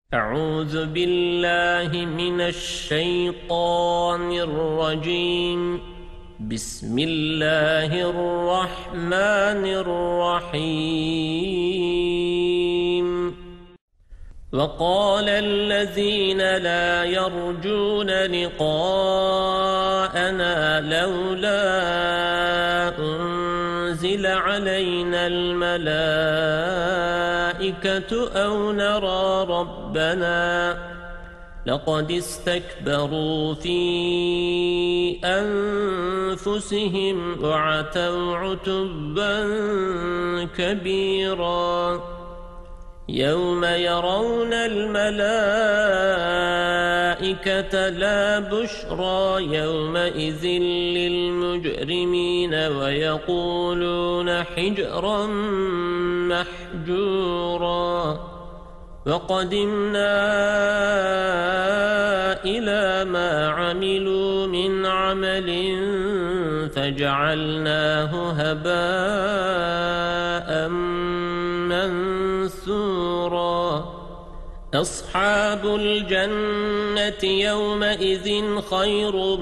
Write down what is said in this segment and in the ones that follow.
أعوذ بالله من الشيطان الرجيم. بسم الله الرحمن الرحيم. وقال الذين لا يرجون لقاءنا لولا أنزل علينا الملائكة أو نرى ربنا لقد استكبروا في أنفسهم وعتوا عتبا كبيرا. يوم يرون الملائكة لا بشرى يومئذ للمجرمين ويقولون حجرا محجورا. وقدمنا إلى ما عملوا من عمل فجعلناه هباء منثورا. أصحاب الجنة يومئذ خير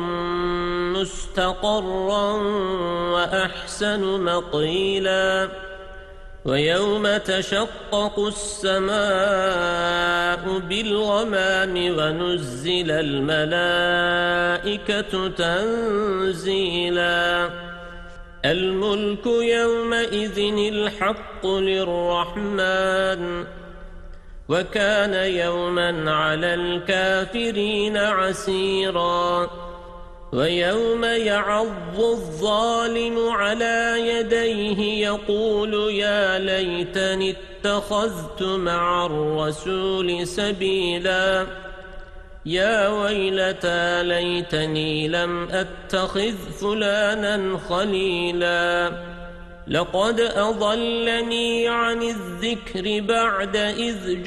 مستقرا وأحسن مقيلا. ويوم تشقق السماء بالغمام ونزل الملائكة تنزيلا. الملك يومئذ الحق للرحمن وكان يوما على الكافرين عسيرا. ويوم يعض الظالم على يديه يقول يا ليتني اتخذت مع الرسول سبيلا. يا ويلتى ليتني لم أتخذ فلانا خليلا. لقد أضلني عن الذكر بعد إذ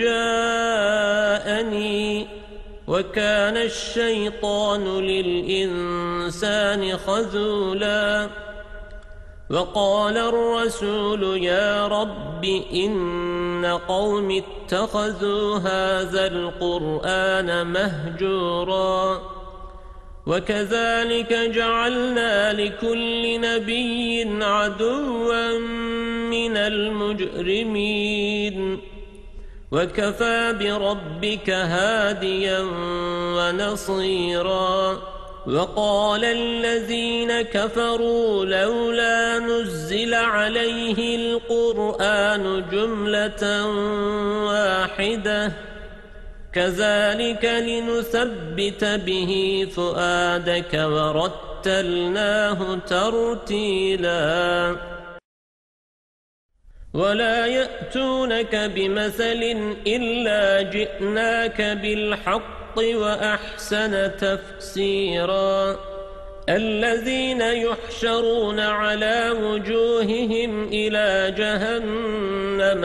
جاءني وكان الشيطان للإنسان خذولا. وقال الرسول يا رب إن قوم اتخذوا هذا القرآن مهجورا. وكذلك جعلنا لكل نبي عدوا من المجرمين وكفى بربك هاديا ونصيرا. وقال الذين كفروا لولا نزل عليه القرآن جملة واحدة كذلك لنثبت به فؤادك ورتلناه ترتيلا. ولا يأتونك بمثل إلا جئناك بالحق وأحسن تفسيرا. الذين يحشرون على وجوههم إلى جهنم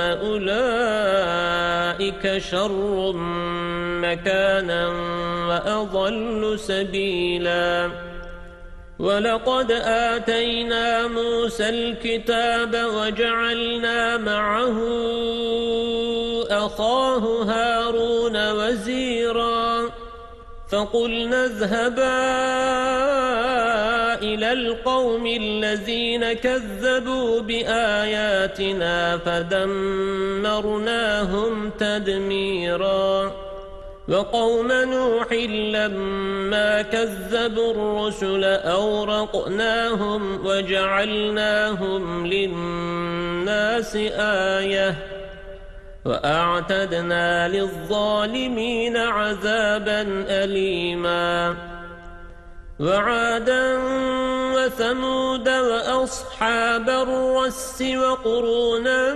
أولئك شر مكانا وأضل سبيلا. ولقد آتينا موسى الكتاب وجعلنا معه أخاه هارون وزيرا. فقلنا اذهبا إلى القوم الذين كذبوا بآياتنا فدمرناهم تدميرا. وقوم نوح لما كذبوا الرسل أورقناهم وجعلناهم للناس آية وأعتدنا للظالمين عذابا أليما. وعادا وثمود وأصحاب الرس وقرونا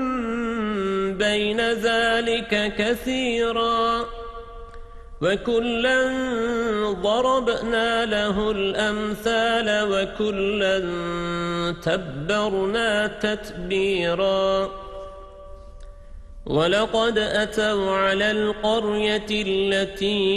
بين ذلك كثيرا. وكلا ضربنا له الأمثال وكلا تبرنا تتبيرا. ولقد أتوا على القرية التي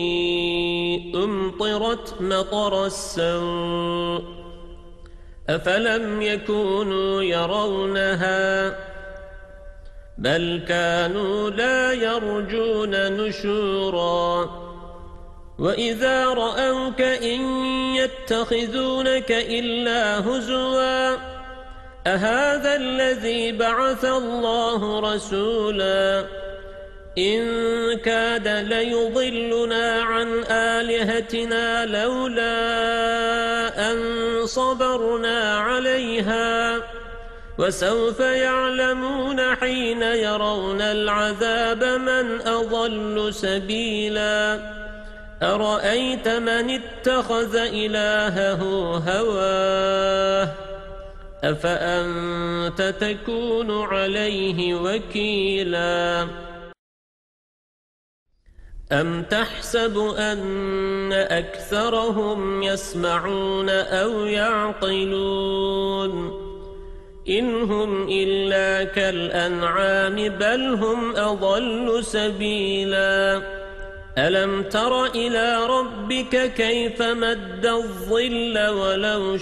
أمطرت مطر السوء أفلم يكونوا يرونها بل كانوا لا يرجون نشورا وإذا رأوك إن يتخذونك إلا هزوا أهذا الذي بعث الله رسولا إن كاد ليضلنا عن آلهتنا لولا أن صبرنا عليها وسوف يعلمون حين يرون العذاب من أضل سبيلا أرأيت من اتخذ إلهه هواه أفأنت تكون عليه وكيلا أم تحسب أن أكثرهم يسمعون أو يعقلون إن هم إلا كالأنعام بل هم أضل سبيلا ألم تر إلى ربك كيف مد الظل ولو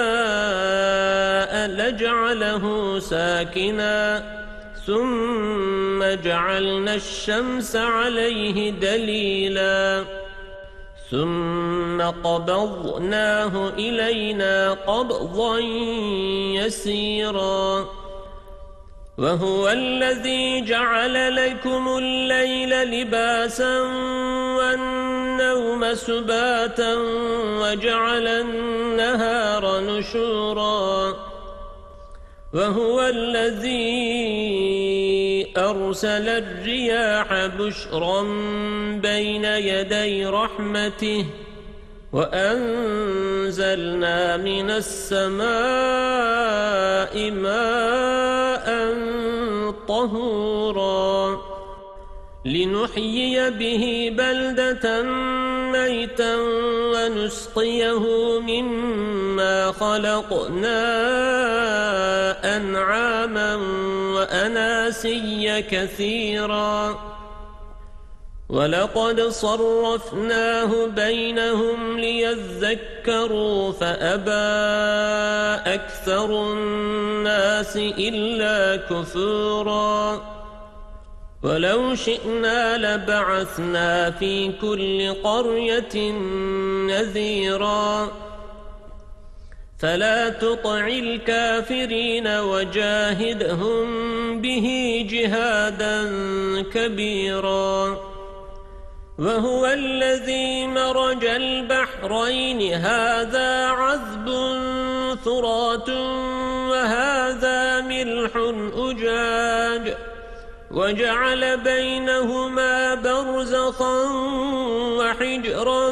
شاء لجعله ساكنا ثم جعلنا الشمس عليه دليلا ثم قبضناه إلينا قبضا يسيرا وهو الذي جعل لكم الليل لباسا والنوم سباتا وجعل النهار نشورا وهو الذي أرسل الرياح بشرا بين يدي رحمته وأنزلنا من السماء ماء طهورا لنحيي به بلدة ميتا ونسقيه مما خلقنا أنعاما وأناسيا كثيرا ولقد صرفناه بينهم ليذكروا فأبى أكثر الناس إلا كفورا ولو شئنا لبعثنا في كل قرية نذيرا فلا تطع الكافرين وجاهدهم به جهادا كبيرا وهو الذي مرج البحرين هذا عذب فرات وهذا ملح أجاج وجعل بينهما برزخا وحجرا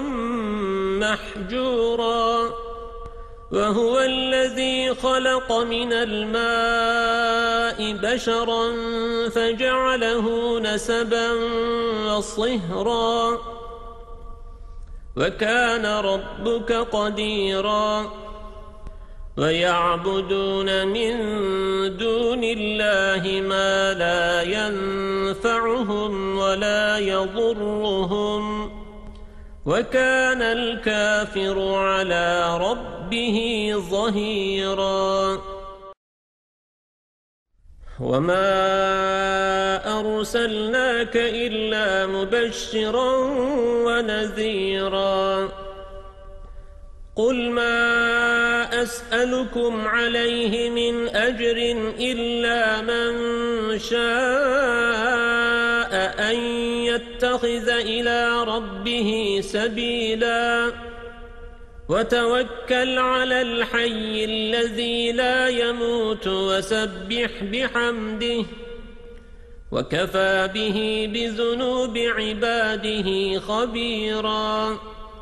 محجورا وهو الذي خلق من الماء بشرا فجعله نسبا وصهرا وكان ربك قديرا ويعبدون من دون الله ما لا ينفعهم ولا يضرهم وكان الكافر على ربه ظهيرا وما أرسلناك إلا مبشرا ونذيرا قل ما أسألكم عليه من أجر إلا من شاء أن يتخذ إلى ربه سبيلا وتوكل على الحي الذي لا يموت وسبح بحمده وكفى به بذنوب عباده خبيرا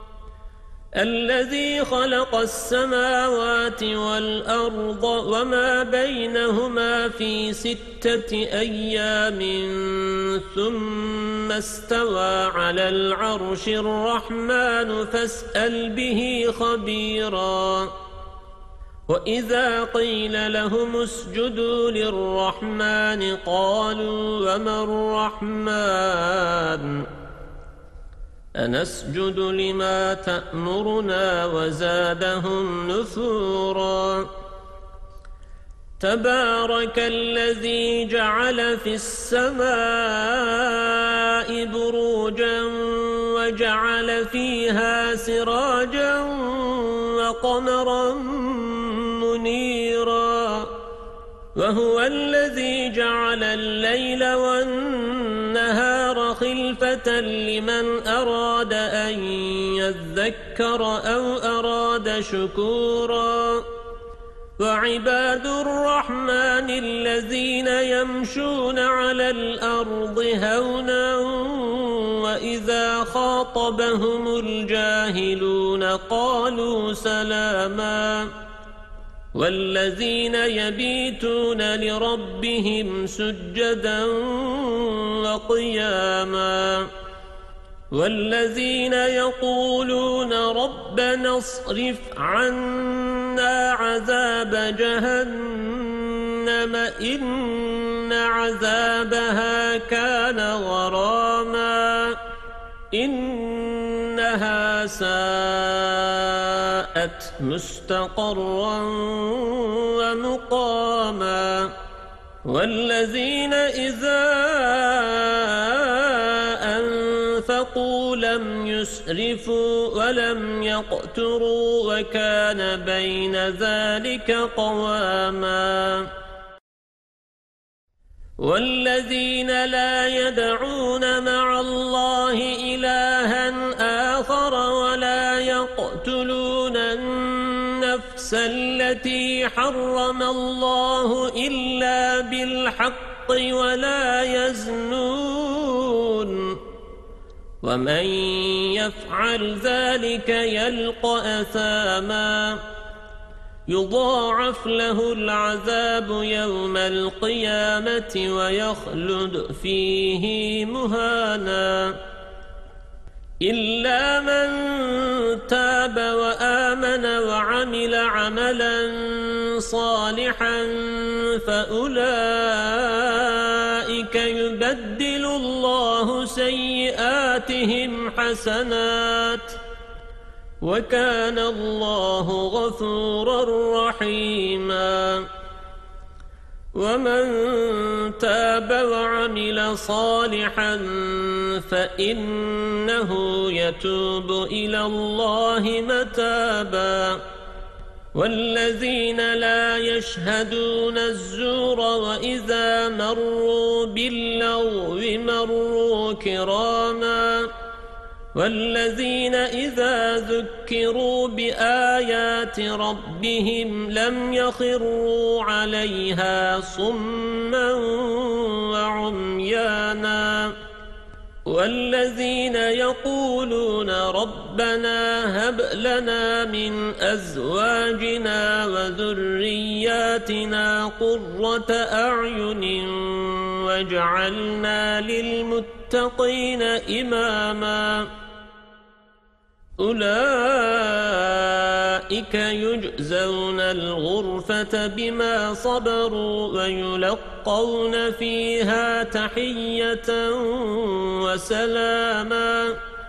الذي خلق السماوات والأرض وما بينهما في 6 أيام ثم استوى على العرش الرحمن فاسأل به خبيرا وإذا قيل لهم اسجدوا للرحمن قالوا وما الرحمن أنسجد لما تأمرنا وزادهم نفورا تبارك الذي جعل في السماء بروجا وجعل فيها سراجا وقمرا منيرا وهو الذي جعل الليل والنهار خلفة لمن أراد أن يذكر أو أراد شكورا وعباد الرحمن الذين يمشون على الأرض هونا وإذا خاطبهم الجاهلون قالوا سلاما والذين يبيتون لربهم سجدا وقياما والذين يقولون ربنا اصرف عنا عذاب جهنم إن عذابها كان غراما إنها ساءت مستقرا ومقاما والذين إذا أنفقوا لم يسرفوا ولم يقتروا وكان بين ذلك قواما والذين لا يدعون مع الله إلها آخر ولا يقتلون النفس التي حرم الله إلا بالحق ولا يزنون ومن يفعل ذلك يلقى أثاما يضاعف له العذاب يوم القيامة ويخلد فيه مهانا إلا من تاب وآمن وعمل عملا صالحا فأولئك يبدل الله سيئاتهم حسنات وكان الله غفورا رحيما ومن تاب وعمل صالحا فإنه يتوب إلى الله متابا والذين لا يشهدون الزور وإذا مروا باللغو مروا كراما والذين إذا ذكروا بآيات ربهم لم يخروا عليها صما وعميانا والذين يقولون ربنا هب لنا من أزواجنا وذرياتنا قرة أعين واجعلنا للمتقين إماما أولئك يجزون الغرفة بما صبروا ويلقون فيها تحية وسلاما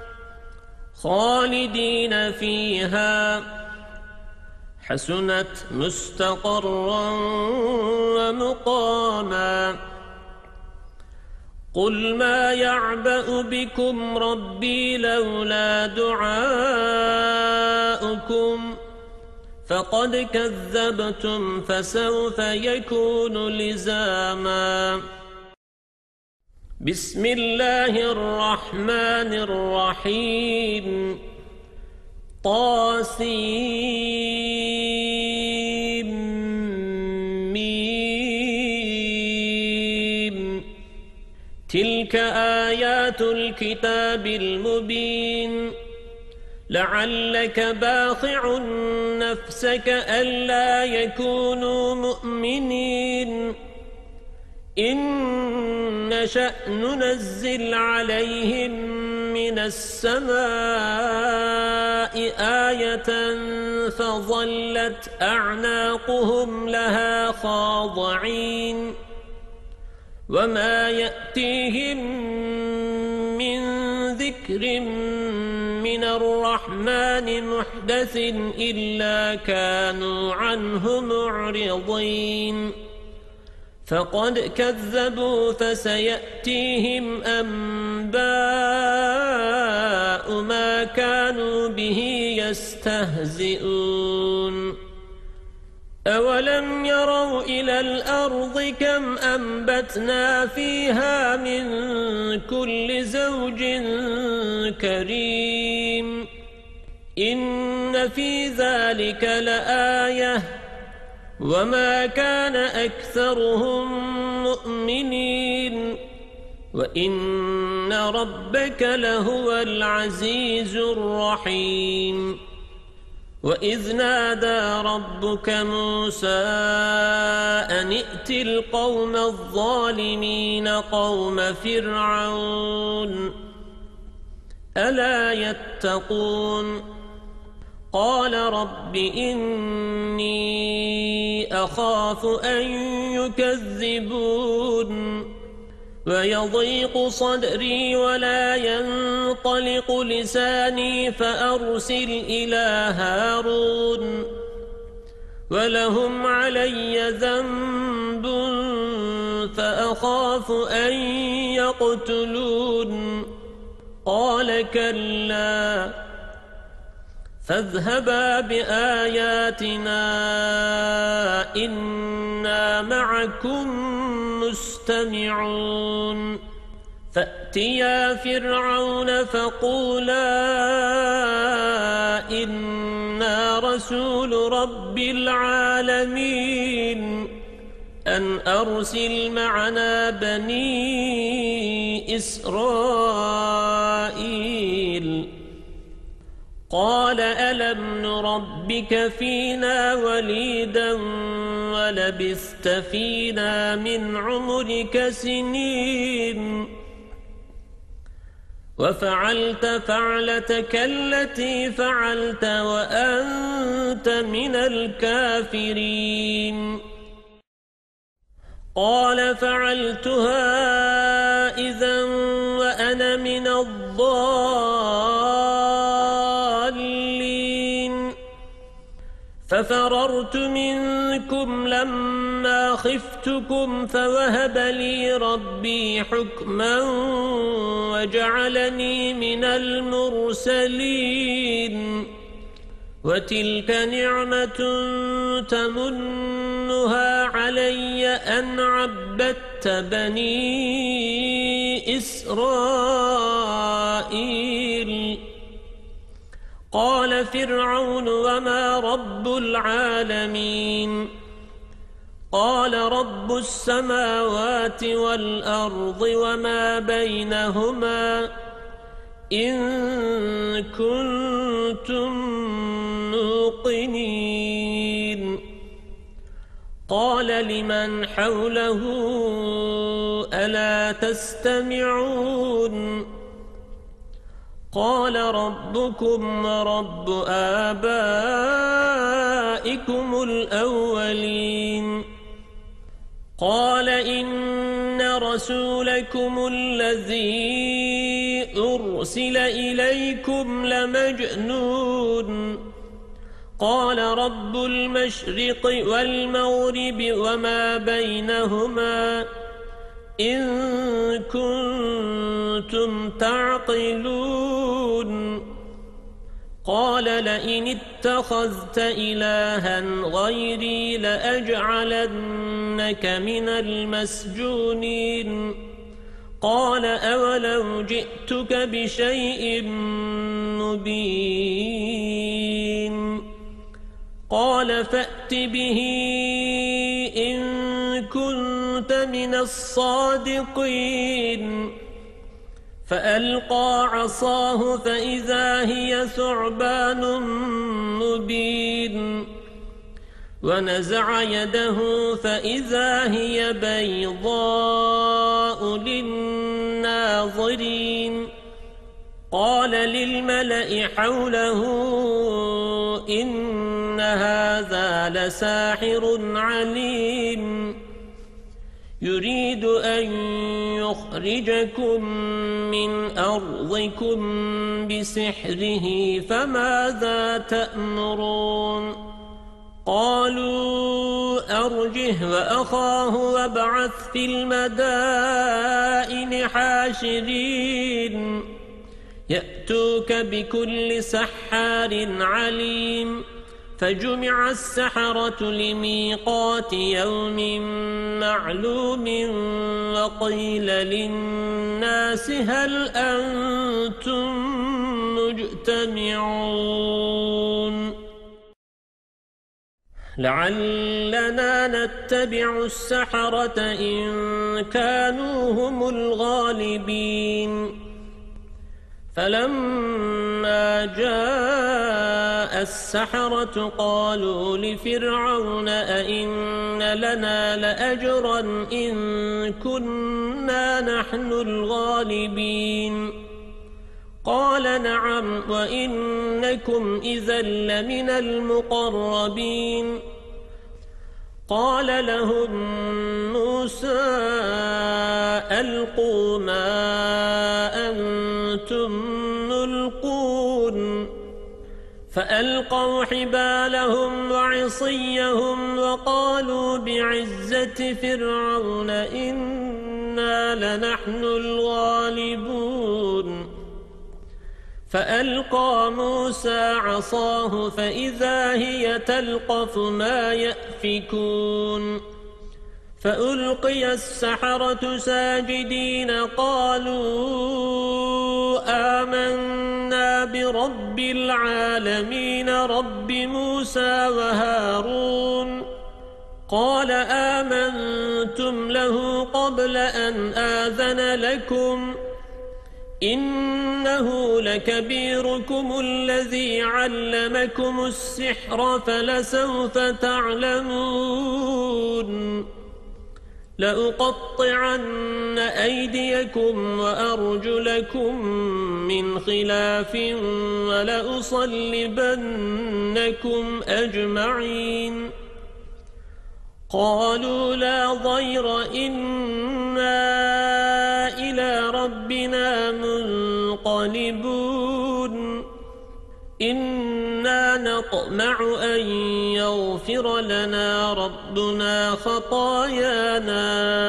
خالدين فيها حسنت مستقرا ومقاما قل ما يعبأ بكم ربي لولا دعاؤكم فقد كذبتم فسوف يكون لزاما بسم الله الرحمن الرحيم تلك آيات الكتاب المبين لعلك باخع نفسك ألا يكونوا مؤمنين إن نشأ ننزل عليهم من السماء آية فظلت أعناقهم لها خاضعين وما يأتيهم من ذكر من الرحمن محدث إلا كانوا عنه معرضين فقد كذبوا فسيأتيهم أنباء ما كانوا به يستهزئون أولم يروا إلى الأرض كم أنبتنا فيها من كل زوج كريم إن في ذلك لآية وما كان أكثرهم مؤمنين وإن ربك لهو العزيز الرحيم وإذ نادى ربك موسى أن ائت القوم الظالمين قوم فرعون ألا يتقون قال رب إني أخاف أن يكذبون ويضيق صدري ولا ينطلق لساني فأرسل إلى هارون ولهم علي ذنب فأخاف أن يقتلون قال كلا فاذهبا بآياتنا إنا معكم مستمعون فأتيا فرعون فقولا إنا رسول رب العالمين أن أرسل معنا بني إسرائيل قال ألم نربك فينا وليدا ولبثت فينا من عمرك سنين وفعلت فعلتك التي فعلت وأنت من الكافرين قال فعلتها إذا وأنا من الضالين ففررت منكم لما خفتكم فوهب لي ربي حكما وجعلني من المرسلين وتلك نعمة تمنها علي أن عبدت بني إسرائيل قال فرعون وما رب العالمين قال رب السماوات والأرض وما بينهما إن كنتم موقنين قال لمن حوله ألا تستمعون قال ربكم ورب آبائكم الأولين قال إن رسولكم الذي أرسل إليكم لمجنون قال رب المشرق والمغرب وما بينهما إن كنتم تعقلون قال لئن اتخذت إلها غيري لأجعلنك من المسجونين قال أولو جئتك بشيء مبين قال فأت به إن كنت من الصادقين فألقى عصاه فإذا هي ثعبان مبين ونزع يده فإذا هي بيضاء للناظرين قال للملأ حوله إن هذا لساحر عليم يريد أن يخرجكم من أرضكم بسحره فماذا تأمرون قالوا أرجه وأخاه وابعث في المدائن حاشرين يأتوك بكل سحار عليم فجمع السحرة لميقات يوم معلوم وقيل للناس هل أنتم مجتمعون لعلنا نتبع السحرة إن كانوا هم الغالبين فلما جاء السحرة قالوا لفرعون أئن لنا لأجرا إن كنا نحن الغالبين قال نعم وإنكم إذا لمن المقربين قال لهم موسى ألقوا ما أنتم ملقون فألقوا حبالهم وعصيهم وقالوا بعزة فرعون إنا لنحن الغالبون فألقى موسى عصاه فإذا هي تلقف ما يأفكون فألقي السحرة ساجدين قالوا آمنا برب العالمين رب موسى وهارون قال آمنتم له قبل أن آذن لكم إنه لكبيركم الذي علمكم السحر فلسوف تعلمون لأقطعن أيديكم وأرجلكم من خلاف ولأصلبنكم أجمعين قالوا لا ضير إنا إلى ربنا منقلبون إنا نطمع أن يغفر لنا ربنا خطايانا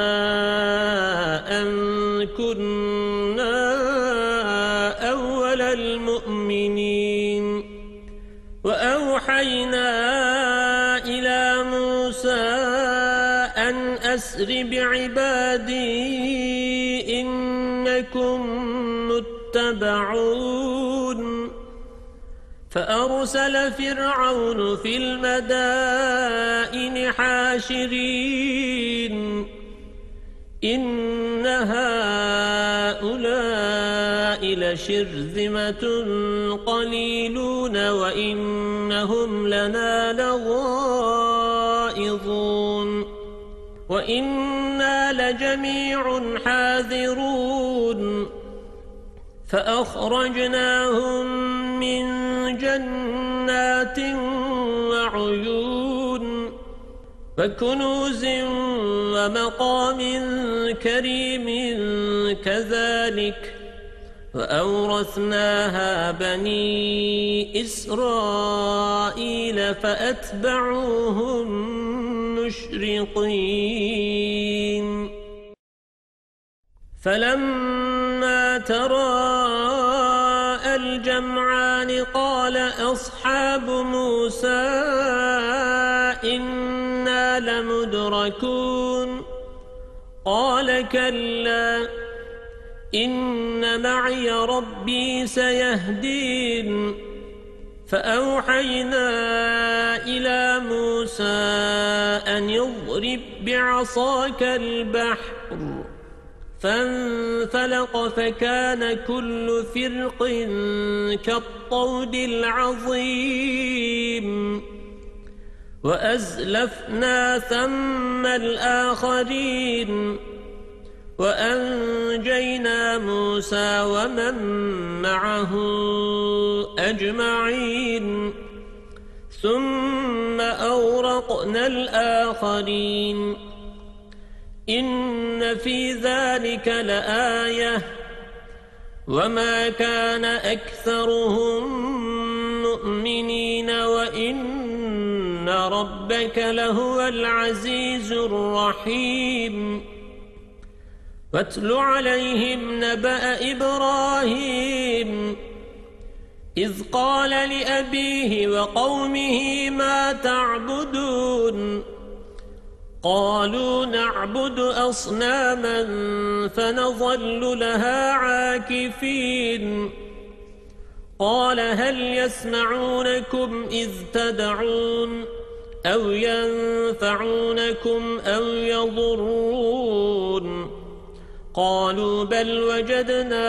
أن كنا أول المؤمنين وأوحينا إلى موسى أن أسر بعبادي إنكم متبعون فأرسل فرعون في المدائن حاشرين إن هؤلاء لشرذمة قليلون وإنهم لنا لغائظون وإنا لجميع حاذرون فأخرجناهم من جنات وعيون وكنوز ومقام كريم كذلك وأورثناها بني إسرائيل فأتبعوهم مشرقين فلما تراءى الجمعان قال أصحاب موسى إنا لمدركون قال كلا إن معي ربي سيهدين فأوحينا إلى موسى أن يضرب بعصاك البحر فانفلق فكان كل فرق كالطود العظيم وأزلفنا ثم الآخرين وأنجينا موسى ومن معه أجمعين ثم أورقنا الآخرين إن في ذلك لآية وما كان أكثرهم مؤمنين وإن ربك لهو العزيز الرحيم واتل عليهم نبأ إبراهيم إذ قال لأبيه وقومه ما تعبدون قالوا نعبد أصناما فنظل لها عاكفين قال هل يسمعونكم إذ تدعون أو ينفعونكم أو يضرون قالوا بل وجدنا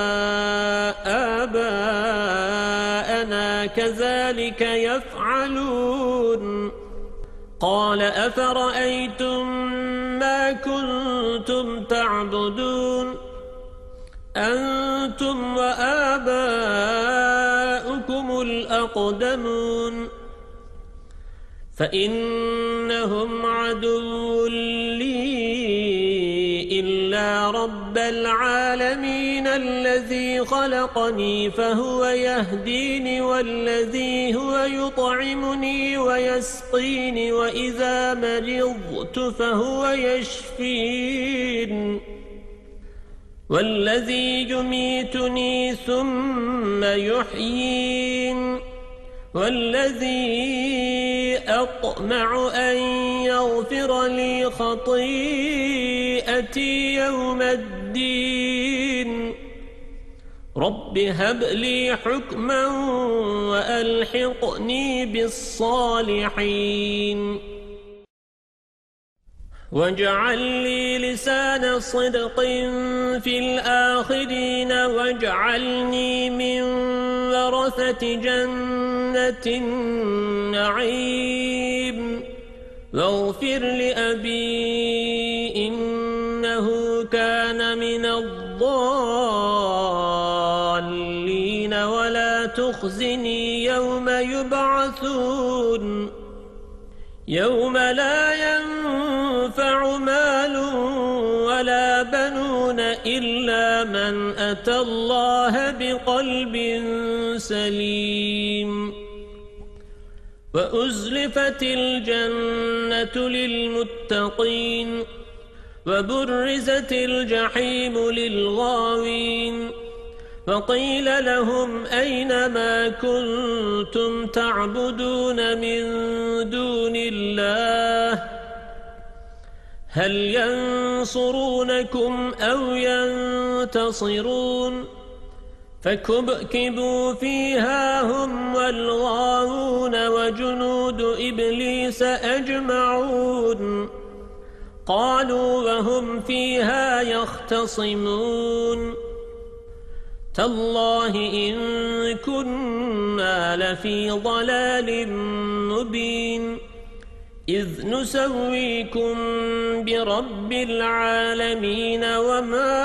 آباءنا كذلك يفعلون قال أفرأيتم ما كنتم تعبدون أنتم وآباؤكم الأقدمون فإنهم عدو لي إلا رب العالمين الذي خلقني فهو يهديني والذي هو يطعمني ويسقيني وإذا مرضت فهو يشفين والذي يميتني ثم يحيين والذي أطمع أن يغفر لي خطيئتي يوم الدين رب هب لي حكما وألحقني بالصالحين واجعل لي لسان صدق في الآخرين واجعلني من ورثة جنة النعيم واغفر لأبي إنه كان من الضالين ولا تخزني يوم يبعثون يوم لا ينفع مال ولا بنون إلا من أتى الله بقلب سليم وأزلفت الجنة للمتقين وبرزت الجحيم للغاوين فقيل لهم أين ما كنتم تعبدون من دون الله هل ينصرونكم أو ينتصرون فكبكبوا فيها هم والغاوون وجنود إبليس أجمعون قالوا وهم فيها يختصمون تالله إن كنا لفي ضلال مبين إذ نسويكم برب العالمين وما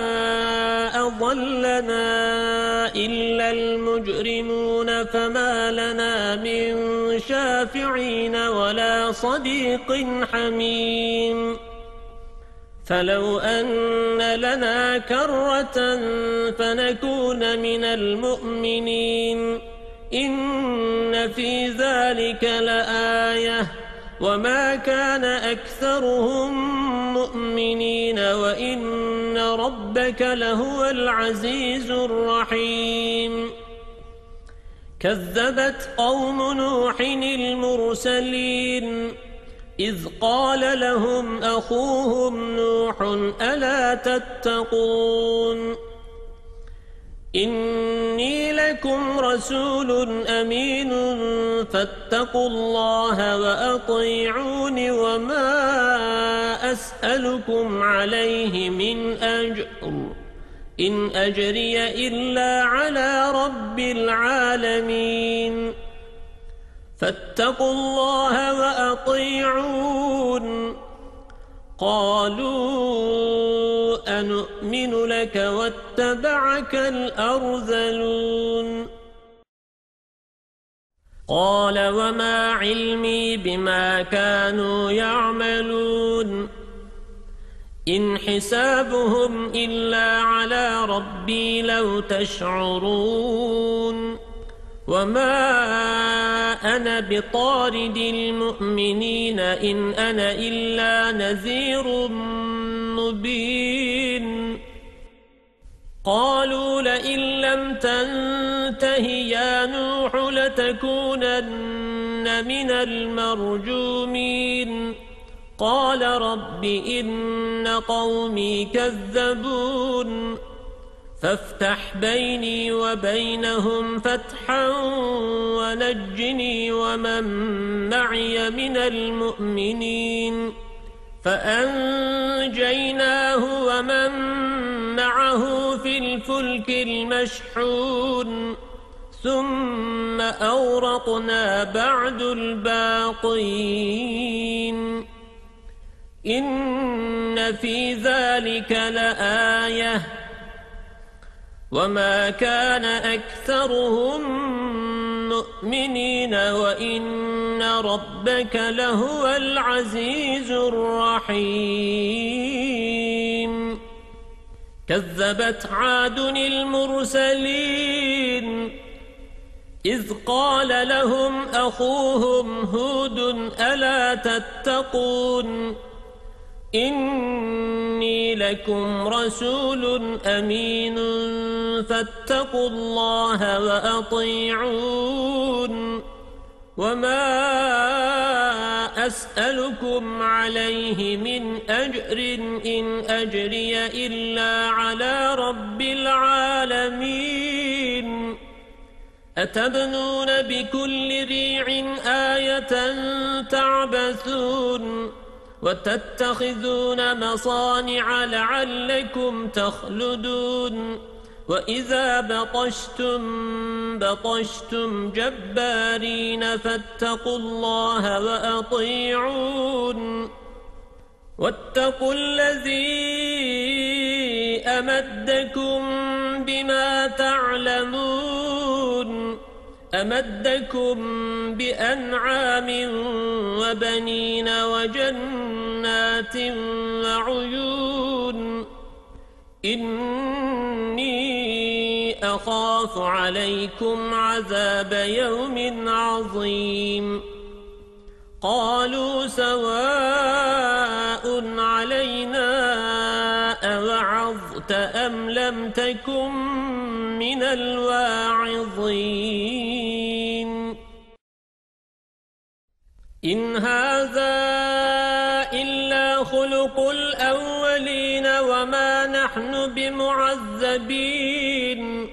أضلنا إلا المجرمون فما لنا من شافعين ولا صديق حميم فلو أن لنا كرة فنكون من المؤمنين إن في ذلك لآية وما كان أكثرهم مؤمنين وإن ربك لهو العزيز الرحيم كذبت قوم نوح المرسلين إذ قال لهم أخوهم نوح ألا تتقون إني لكم رسول أمين فاتقوا الله وأطيعون وما أسألكم عليه من أجر إن أجري إلا على رب العالمين فاتقوا الله وأطيعون قالوا أنؤمن لك واتبعك الأرذلون قال وما علمي بما كانوا يعملون إن حسابهم إلا على ربي لو تشعرون وما أنا بطارد المؤمنين إن أنا إلا نذير مبين قالوا لئن لم تنته يا نوح لتكونن من المرجومين قال رب إن قومي كذبون فافتح بيني وبينهم فتحا ونجني ومن معي من المؤمنين فأنجيناه ومن معه في الفلك المشحون ثم أورقنا بعد الباقين إن في ذلك لآية وما كان أكثرهم مؤمنين وإن ربك لهو العزيز الرحيم كذبت عاد المرسلين إذ قال لهم أخوهم هود ألا تتقون إني لكم رسول أمين فاتقوا الله وأطيعون وما أسألكم عليه من أجر إن أجري إلا على رب العالمين أتبنون بكل ريع آية تعبثون وتتخذون مصانع لعلكم تخلدون وإذا بطشتم جبارين فاتقوا الله وأطيعون واتقوا الذي أمدكم بما تعلمون أمدكم بأنعام وبنين وجنات وعيون إني أخاف عليكم عذاب يوم عظيم قالوا سواء علينا أوعظت أم لم تكن من الواعظين إن هذا إلا خلق الأولين وما نحن بمعذبين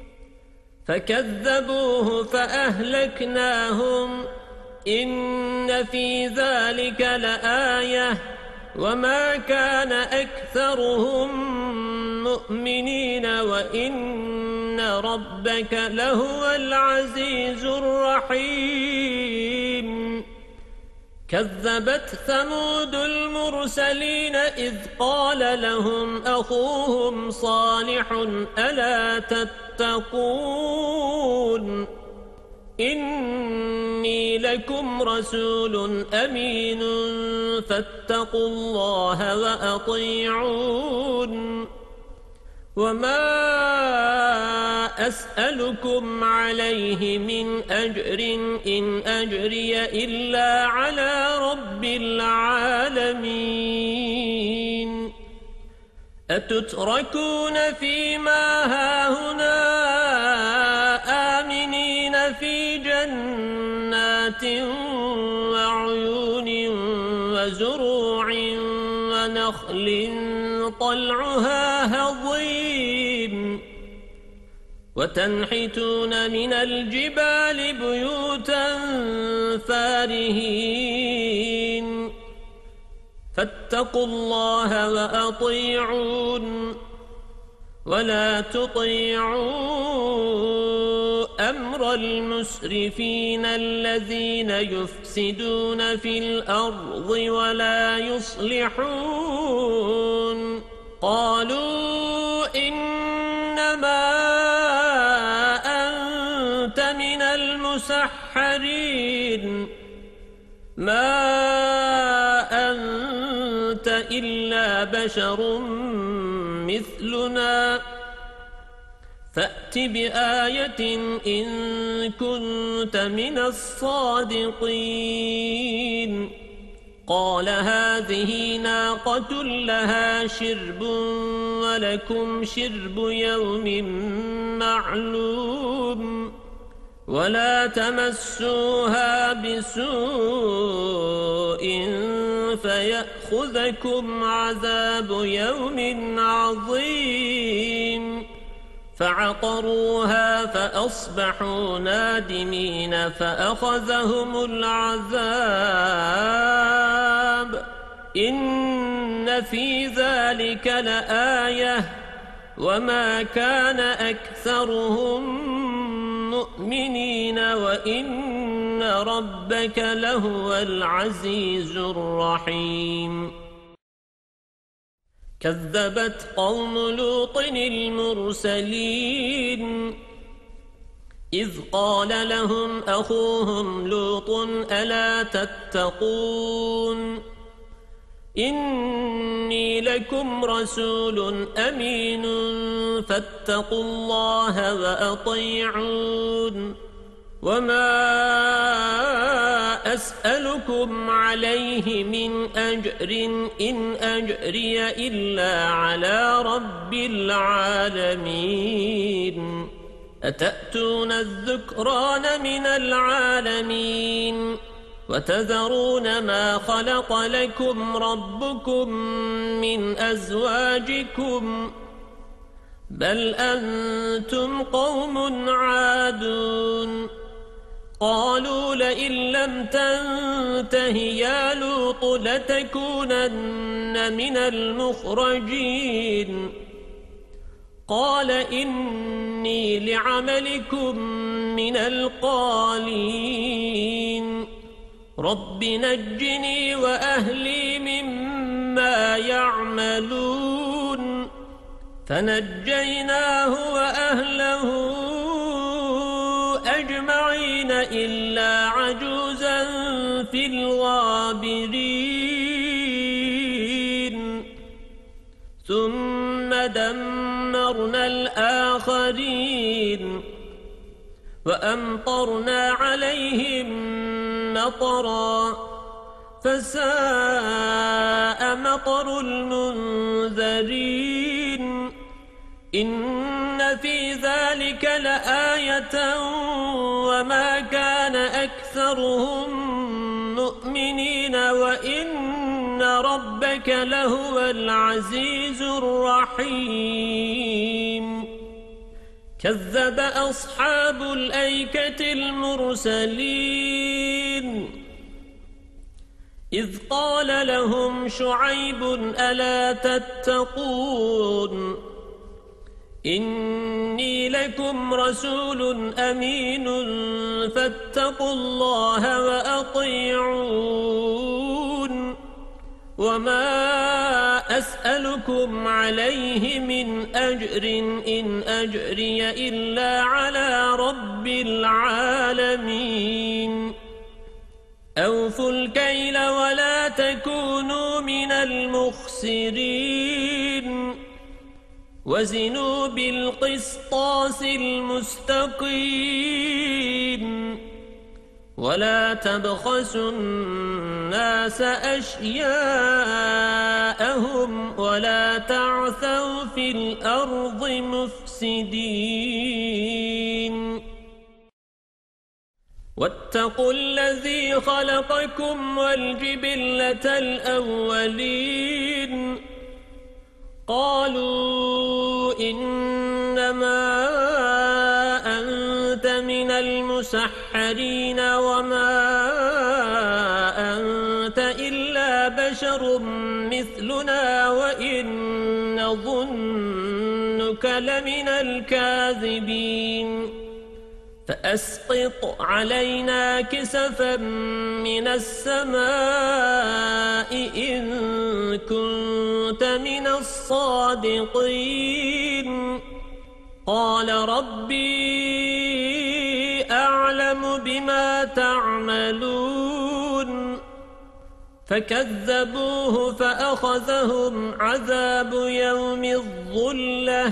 فكذبوه فأهلكناهم إن في ذلك لآية وما كان أكثرهم مؤمنين وإن ربك لهو العزيز الرحيم كذبت ثمود المرسلين إذ قال لهم أخوهم صالح ألا تتقون إني لكم رسول أمين فاتقوا الله وأطيعون وما أسألكم عليه من أجر إن أجري إلا على رب العالمين أتتركون فيما هاهنا آمنين في جنات وعيون وزروع ونخل طلعها هضيم وتنحتون من الجبال بيوتا فارهين فاتقوا الله وأطيعون ولا تطيعوا أمر المسرفين الذين يفسدون في الأرض ولا يصلحون قالوا إنما أنت من المسحرين ما أنت إلا بشر مثلنا فأت بآية إن كنت من الصادقين قال هذه ناقة لها شرب ولكم شرب يوم معلوم ولا تمسوها بسوء فيأخذكم عذاب يوم عظيم فعقروها فأصبحوا نادمين فأخذهم العذاب إن في ذلك لآية وما كان أكثرهم مؤمنين وإن ربك لهو العزيز الرحيم كذبت قوم لوط المرسلين إذ قال لهم أخوهم لوط ألا تتقون إني لكم رسول أمين فاتقوا الله وأطيعون وما أسألكم عليه من أجر إن أجري إلا على رب العالمين أتأتون الذكران من العالمين وتذرون ما خلق لكم ربكم من أزواجكم بل أنتم قوم عادون قالوا لئن لم تنته يا لوط لتكونن من المخرجين قال إني لعملكم من القالين رب نجني وأهلي مما يعملون فنجيناه وأهله أجمعين إلا عجوزا في الغابرين ثم دمرنا الآخرين وأمطرنا عليهم مطرا فساء مطر المنذرين إن في ذلك لآية وما كان أكثرهم مؤمنين وإن ربك لهو العزيز الرحيم كذب أصحاب الأيكة المرسلين إذ قال لهم شعيب ألا تتقون إني لكم رسول أمين فاتقوا الله وأطيعون وما أسألكم عليه من أجر إن أجري إلا على رب العالمين أوفوا الكيل ولا تكونوا من المخسرين وزنوا بالقسطاس المستقيم ولا تبخسوا الناس أشياءهم ولا تعثوا في الأرض مفسدين واتقوا الذي خلقكم والجبلة الأولين قالوا إنما أنت من المسحرين وما أنت إلا بشر مثلنا وإن نظنك لمن الكاذبين فأسقط علينا كسفا من السماء إن كنت من الصادقين قال ربي أعلم بما تعملون فكذبوه فأخذهم عذاب يوم الظلة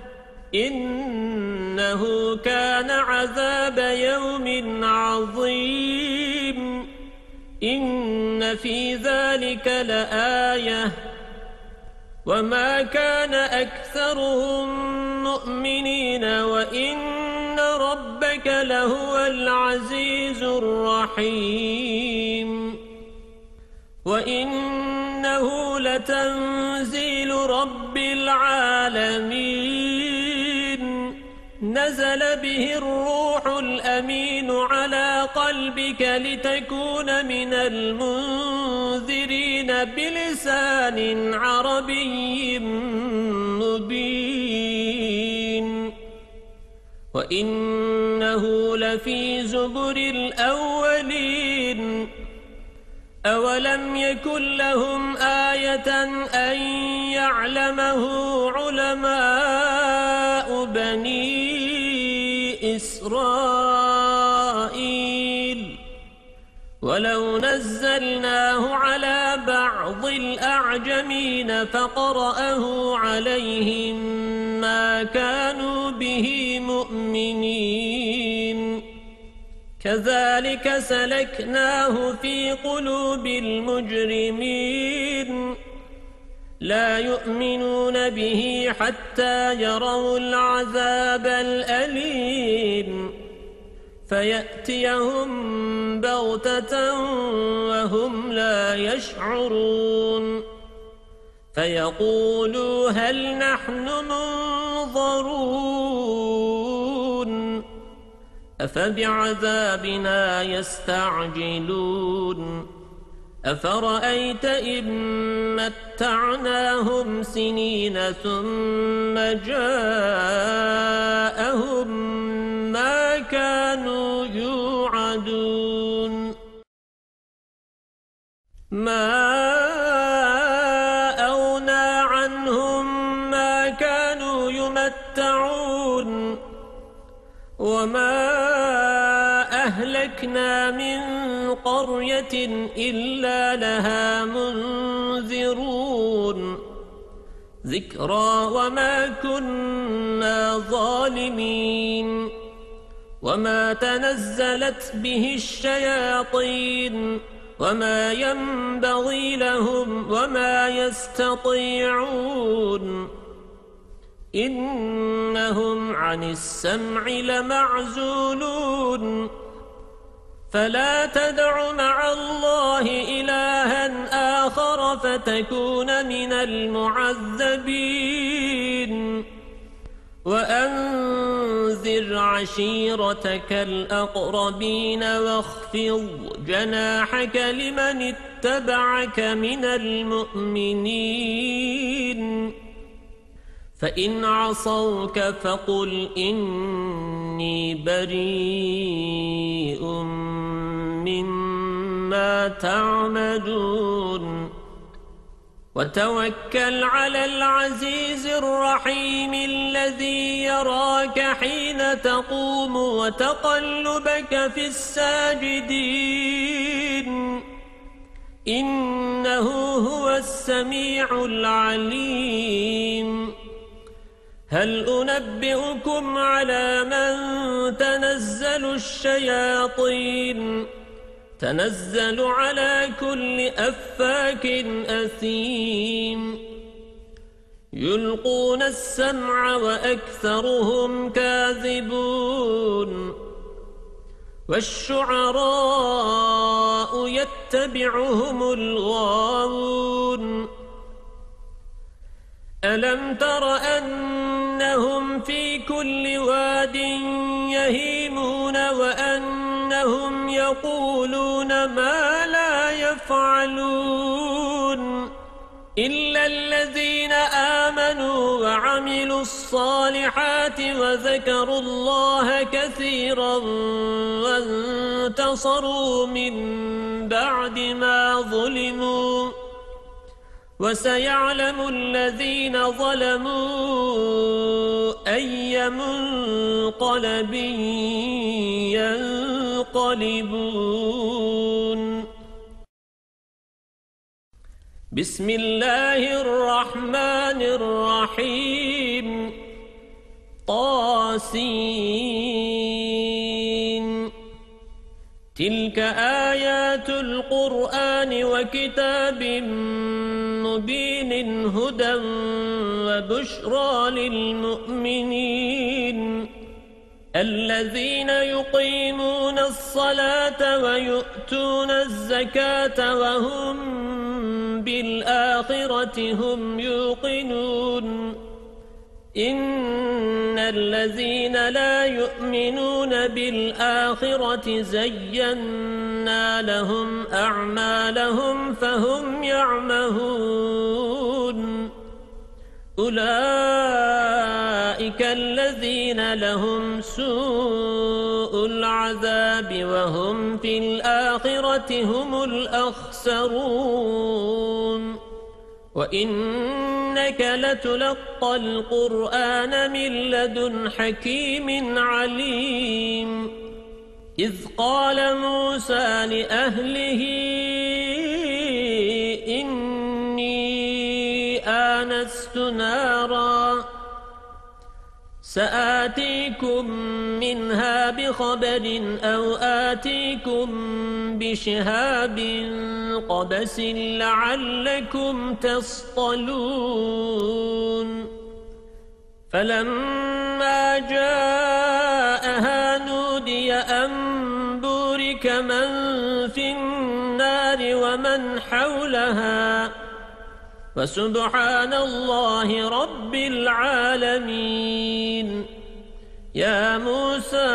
إنه كان عذاب يوم عظيم إن في ذلك لآية وما كان أكثرهم مؤمنين وإن ربك لهو العزيز الرحيم وإنه لتنزيل رب العالمين نزل به الروح الأمين على قلبك لتكون من المنذرين بلسان عربي مبين وإنه لفي زبر الأولين أولم يكن لهم آية أن يعلمه علماء بني إسرائيل ولو نزلناه على بعض الأعجمين فقرأه عليهم ما كانوا به مؤمنين كذلك سلكناه في قلوب المجرمين لا يؤمنون به حتى يروا العذاب الأليم فيأتيهم بغتة وهم لا يشعرون فيقولوا هل نحن منظرون أفبعذابنا يستعجلون أفرأيت إن متعناهم سنين ثم جاءهم ما كانوا يوعدون ما أغنى عنهم ما كانوا يمتعون وما أهلكنا من قرية إلا لها منذرون ذكرى وما كنا ظالمين وما تنزلت به الشياطين وما ينبغي لهم وما يستطيعون إنهم عن السمع لمعزولون فلا تدع مع الله إلها آخر فتكون من المعذبين وأنذر عشيرتك الأقربين واخفض جناحك لمن اتبعك من المؤمنين فإن عصوك فقل إني بريء مما تعملون وتوكل على العزيز الرحيم الذي يراك حين تقوم وتقلبك في الساجدين إنه هو السميع العليم هل أنبئكم على من تنزل الشياطين تنزل على كل أفاك أثيم يلقون السمع وأكثرهم كاذبون والشعراء يتبعهم الغاوون ألم تر أنهم في كل واد يهيمون وأنهم يقولون ما لا يفعلون إلا الذين آمنوا وعملوا الصالحات وذكروا الله كثيرا وانتصروا من بعد ما ظلموا وسيعلم الذين ظلموا أي منقلب ينقلبون بسم الله الرحمن الرحيم طاسين تلك آيات القرآن وكتاب مبين هدى وبشرى للمؤمنين الذين يقيمون الصلاة ويؤتون الزكاة وهم بالآخرة هم يوقنون إن الذين لا يؤمنون بالآخرة زينا لهم أعمالهم فهم يعمهون أولئك الذين لهم سوء العذاب وهم في الآخرة هم الأخسرون وإنك لتلقى القرآن من لدن حكيم عليم إذ قال موسى لأهله إني آنست نارا سآتيكم منها بخبر أو آتيكم بشهاب قبس لعلكم تصطلون فلما جاءها نودي أن بورك من في النار ومن حولها وسبحان الله رب العالمين يا موسى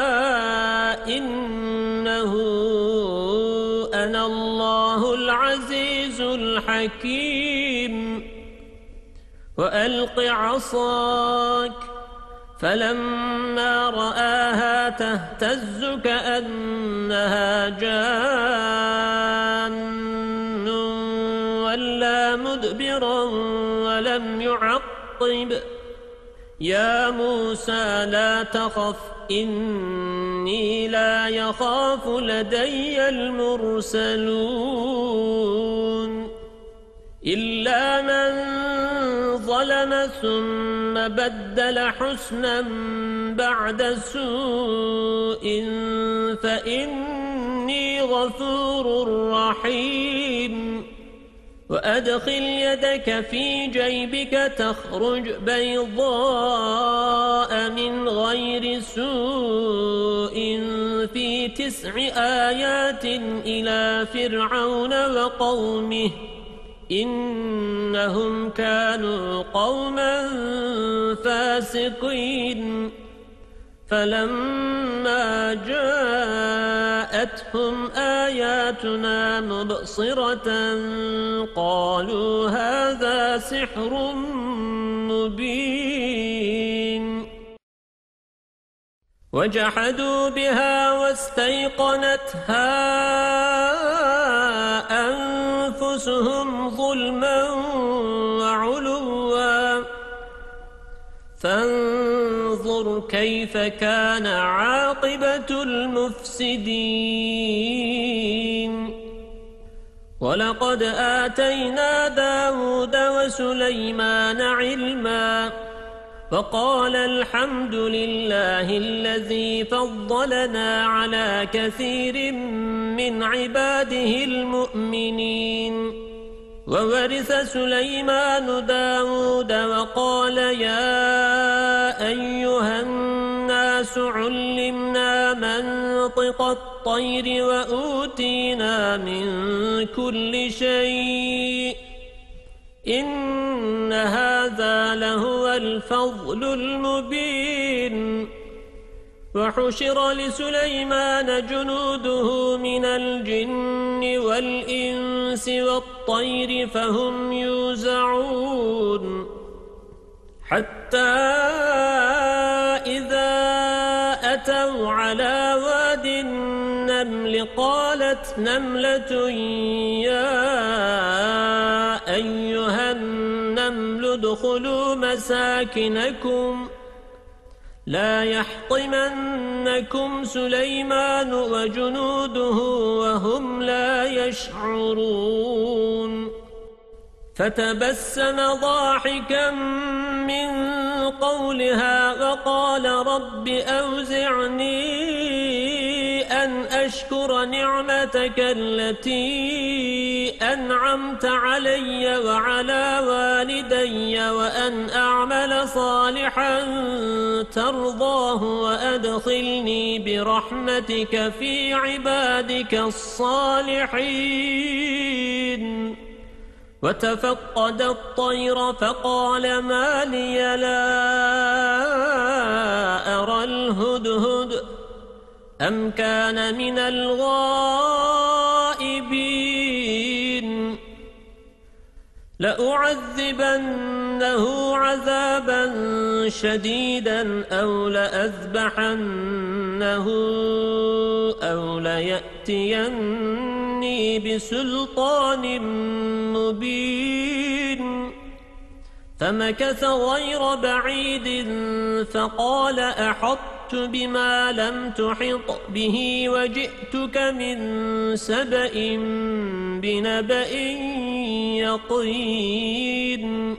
إنه أنا الله العزيز الحكيم وألق عصاك فلما رآها تهتز كأنها جان ولا مدبرا ولم يعقب يا موسى لا تخف إني لا يخاف لدي المرسلون إلا من ظلم ثم بدل حسنا بعد سوء فإني غفور رحيم وأدخل يدك في جيبك تخرج بيضاء من غير سوء في 9 آيات إلى فرعون وقومه إنهم كانوا قوما فاسقين فلما جاءتهم آياتنا مبصرة قالوا هذا سحر مبين وجحدوا بها واستيقنتها أنفسهم ظلما وعلوا فانظر كيف كان عاقبة المفسدين ولقد آتينا داود وسليمان علما وقال الحمد لله الذي فضلنا على كثير من عباده المؤمنين وورث سليمان داود وقال يا أيها الناس علمنا منطق الطير وأوتينا من كل شيء إن هذا لهو الفضل المبين وحشر لسليمان جنوده من الجن والإنس والطير فهم يوزعون حتى إذا أتوا على واد النمل قالت نملة يا أيها النمل ادخلوا مساكنكم لا يحطمنكم سليمان وجنوده وهم لا يشعرون فتبسم ضاحكا من قولها وقال رب أوزعني أن أشكر نعمتك التي أنعمت علي وعلى والدي وأن أعمل صالحا ترضاه وأدخلني برحمتك في عبادك الصالحين. وتفقد الطير فقال ما لي لا أرى الهدهد أم كان من الغائبين لأعذبنه عذابا شديدا أو لأذبحنه أو ليأتيني بسلطان مبين. فمكث غير بعيد فقال أحطت بما لم تحط به وجئتك من سبأ بنبأ يقين.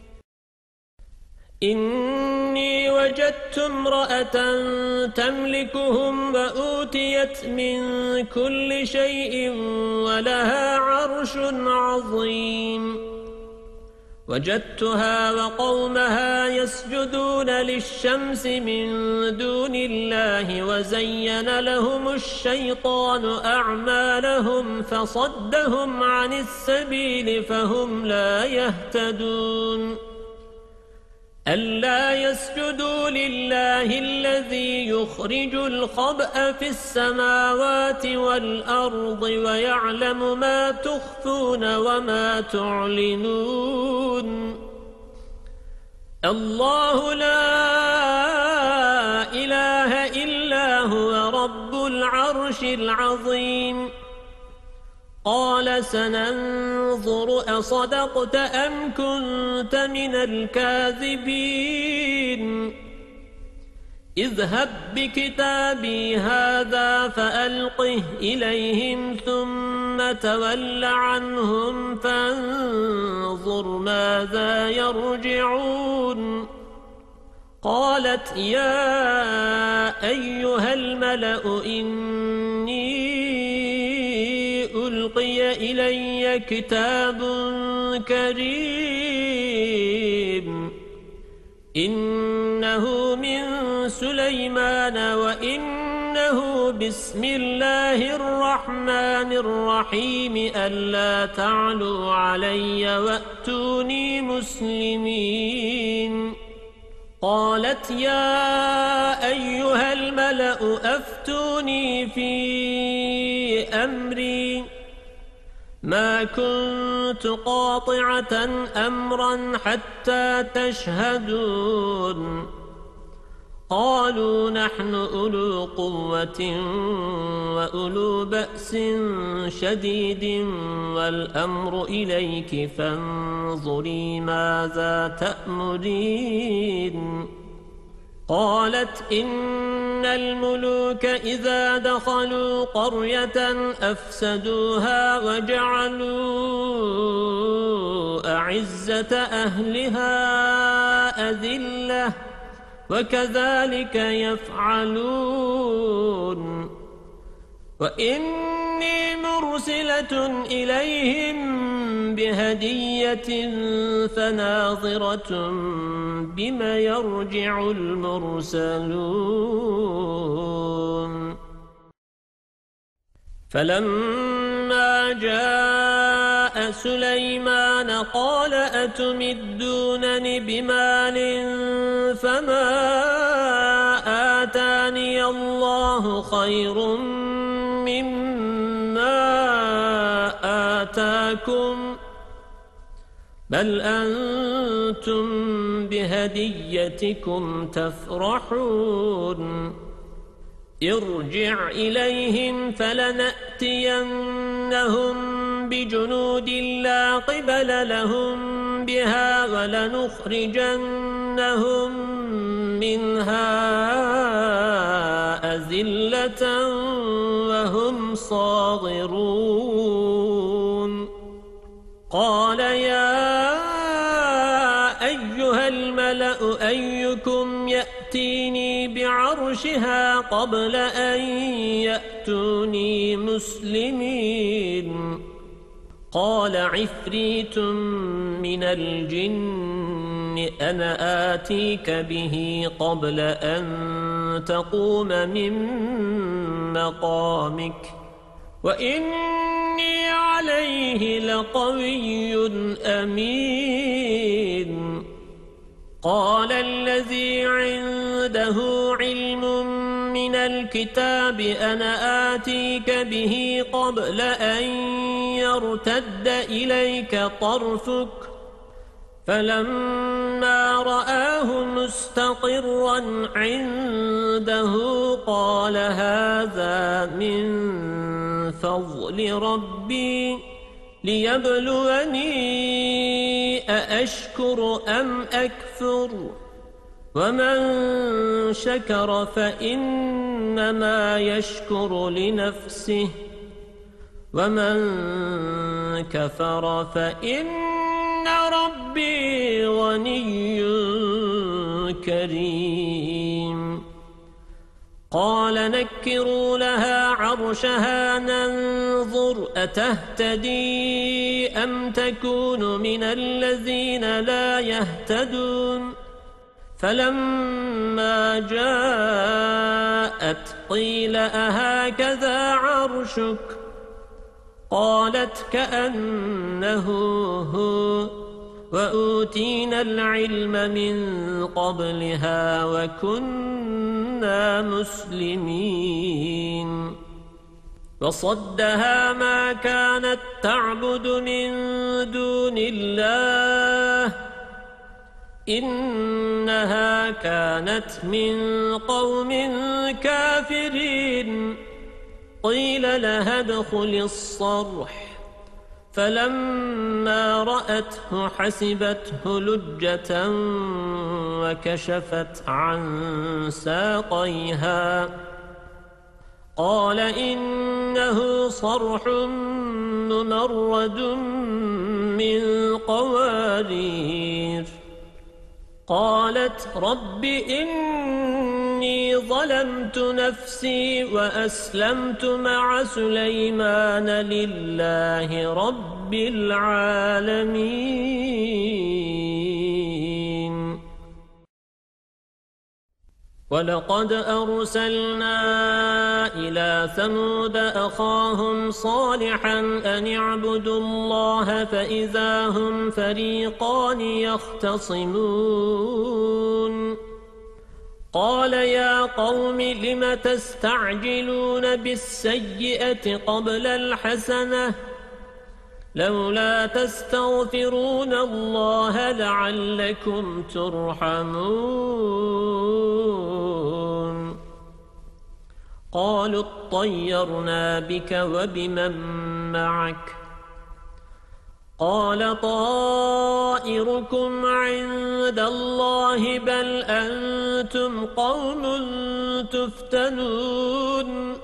إني وجدت امرأة تملكهم وأوتيت من كل شيء ولها عرش عظيم. وجدتها وقومها يسجدون للشمس من دون الله وزين لهم الشيطان أعمالهم فصدهم عن السبيل فهم لا يهتدون. ألا يسجدوا لله الذي يخرج الخبأ في السماوات والأرض ويعلم ما تخفون وما تعلنون. الله لا إله إلا هو رب العرش العظيم. قال سننظر أصدقت أم كنت من الكاذبين. اذهب بكتابي هذا فألقه إليهم ثم تول عنهم فانظر ماذا يرجعون. قالت يا أيها الملأ إني ألقي إلي كتاب كريم إنه من سليمان وإنه بسم الله الرحمن الرحيم ألا تعلوا علي وأتوني مسلمين. قالت يا أيها الملأ أفتوني في أمري ما كنت قاطعة أمرا حتى تشهدون. قالوا نحن أولو قوة وأولو بأس شديد والأمر إليك فانظري ماذا تأمرين. قالت إن الملوك إذا دخلوا قرية أفسدوها وجعلوا أعزة أهلها أذلة وكذلك يفعلون. وإني مرسلة إليهم بهدية فناظرة بما يرجع المرسلون. فلما جاء سليمان قال أتمدونني بمال فما آتاني الله خير مما آتاكم بل أنتم بهديتكم تفرحون. ارجع إليهم فلنأتينهم بجنود لا قبل لهم بها ولنخرجنهم منها أذلة وهم صاغرون. قال يا عرشها قبل أن يأتوني مسلمين قال عفريت من الجن أنا آتيك به قبل أن تقوم من مقامك وإني عليه لقوي أمين قال الذي عنده علم من الكتاب أنا آتيك به قبل أن يرتد إليك طرفك فلما رآه مستقرا عنده قال هذا من فضل ربي ليبلوني أأشكر أم أكفر ومن شكر فإنما يشكر لنفسه ومن كفر فإن ربي غني كريم قال نكروا لها عرشها ننظر أتهتدي أم تكون من الذين لا يهتدون فلما جاءت قيل أهكذا عرشك قالت كأنه هو وأوتينا العلم من قبلها وكنا مسلمين وصدها ما كانت تعبد من دون الله إنها كانت من قوم كافرين قيل لها ادخل الصرح فلما رأته حسبته لجة وكشفت عن ساقيها قال إنه صرح ممرد من قوارير قالت رب إني ظلمت نفسي وأسلمت مع سليمان لله رب العالمين ولقد أرسلنا إلى ثمود أخاهم صالحا أن اعبدوا الله فإذا هم فريقان يختصمون قال يا قوم لم تستعجلون بالسيئة قبل الحسنة لولا تستغفرون الله لعلكم ترحمون قالوا اطيرنا بك وبمن معك قال طائركم عند الله بل أنتم قوم تفتنون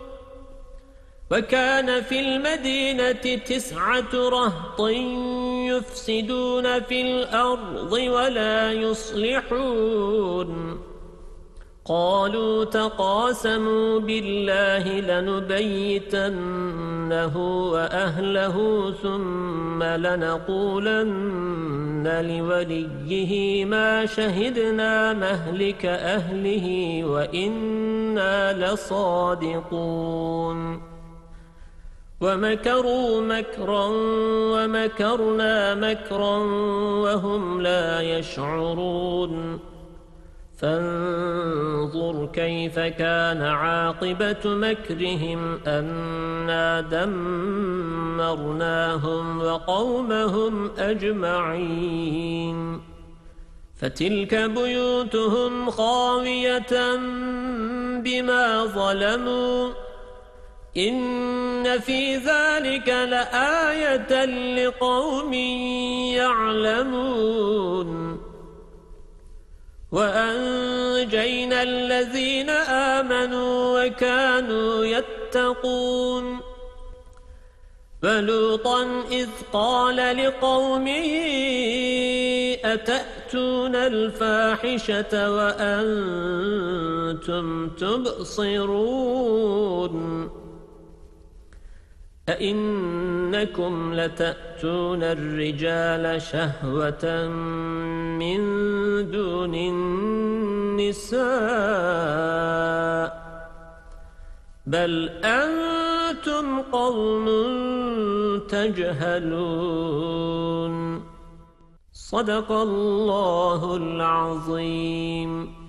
وكان في المدينة 9 رهط يفسدون في الأرض ولا يصلحون قالوا تقاسموا بالله لنبيتنه وأهله ثم لنقولن لوليه ما شهدنا مهلك أهله وإنا لصادقون ومكروا مكرا ومكرنا مكرا وهم لا يشعرون فانظر كيف كان عاقبة مكرهم أنا دمرناهم وقومهم أجمعين فتلك بيوتهم خاوية بما ظلموا إن في ذلك لآية لقوم يعلمون وأنجينا الذين آمنوا وكانوا يتقون ولوطا إذ قال لقومه أتأتون لتأتون الفاحشة وأنتم تبصرون أئنكم لتأتون الرجال شهوة من دون النساء بل أنتم قوم تجهلون صدق الله العظيم.